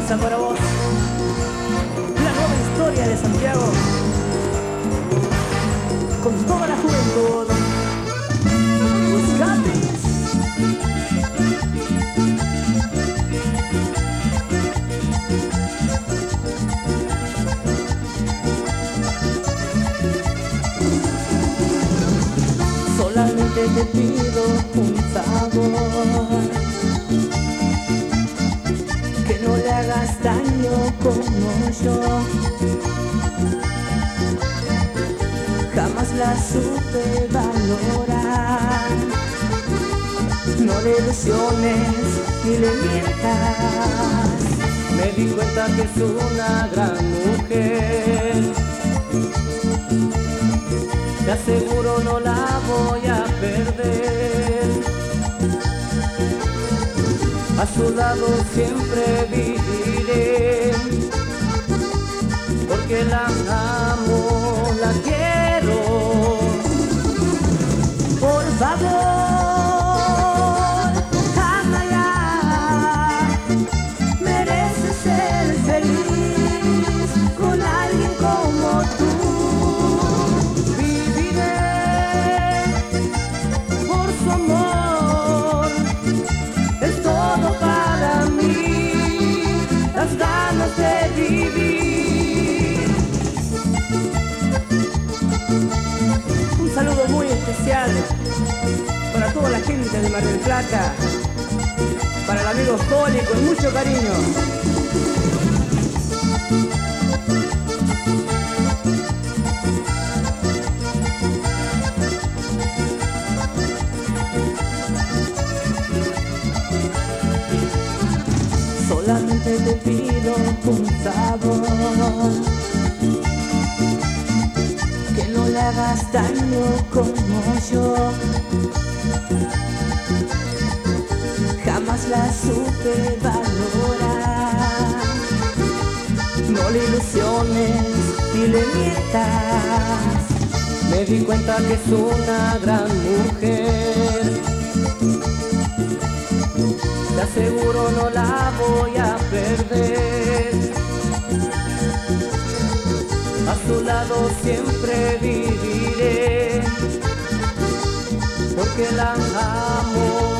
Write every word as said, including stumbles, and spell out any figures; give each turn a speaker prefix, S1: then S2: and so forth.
S1: danza para vos. La nueva historia de Santiago, con toda la juventud. Buscate. Solamente te pido un favor, que no le hagas daño como yo. Jamás la supe valorar. No le ilusiones ni le mientas.
S2: Me di cuenta que es una gran mujer. Te aseguro no la voy a perder. A su lado siempre viviré, porque la amo, la quiero.
S1: Por favor, ámala. Mereces ser feliz con alguien como tú. De vivir. Un saludo muy especial para toda la gente de Mar del Plata, para el amigo Joli, con mucho cariño. Solamente te pido un favor, que no le hagas daño como yo. Jamás la supe valorar. No le ilusiones ni le mientas.
S2: Me di cuenta que es una gran mujer. Te aseguro no la voy a perder. A su lado siempre viviré, porque la amo.